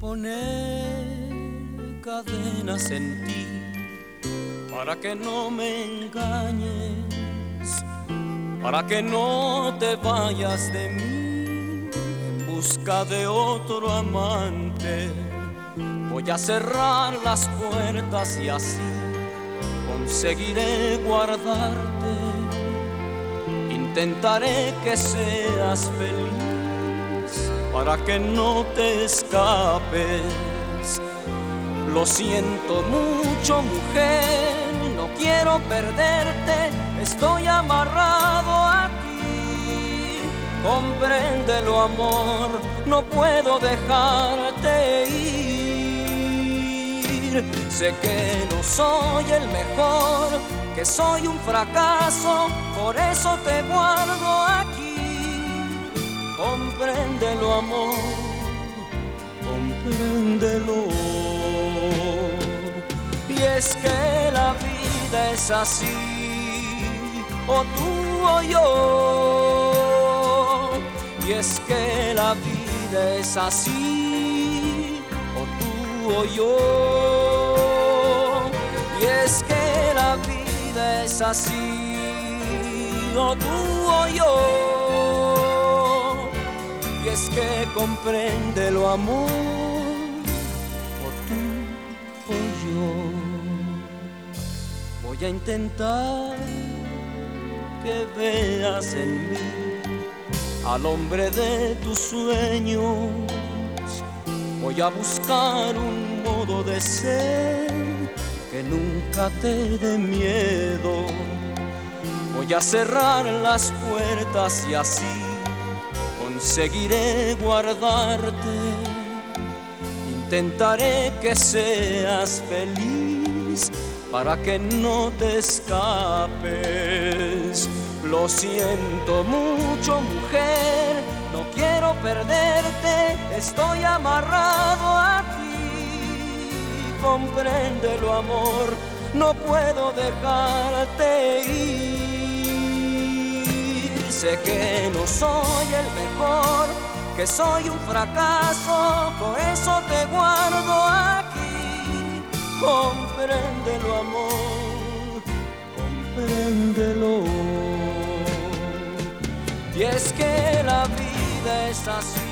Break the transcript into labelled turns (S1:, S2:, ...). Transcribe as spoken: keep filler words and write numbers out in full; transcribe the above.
S1: poner cadenas en ti para que no me engañes, para que no te vayas de mí en busca de otro amante. Voy a cerrar las puertas y así conseguiré guardarte. Intentaré que seas feliz para que no te escapes. Lo siento mucho, mujer, no quiero perderte, estoy amarrado a ti. Compréndelo, amor, no puedo dejarte ir. Sé que no soy el mejor, que soy un fracaso, por eso te guardo aquí. Compréndelo, amor, compréndelo. Y es que la vida es así, o tú o yo. Y es que la vida es así, o tú o yo. Y es que la vida es así, o tú o yo. Y es que compréndelo, amor, o tú o yo. Voy a intentar que veas en mí al hombre de tus sueños. Voy a buscar un modo de ser que nunca te dé miedo. Voy a cerrar las puertas y así conseguiré guardarte. Intentaré que seas feliz para que no te escapes. Lo siento mucho, mujer, no quiero perderte, estoy amarrado a ti. Compréndelo, amor, no puedo dejarte ir. Sé que no soy el mejor, que soy un fracaso, por eso te guardo aquí. Compréndelo, amor, compréndelo. Y es que la vida es así,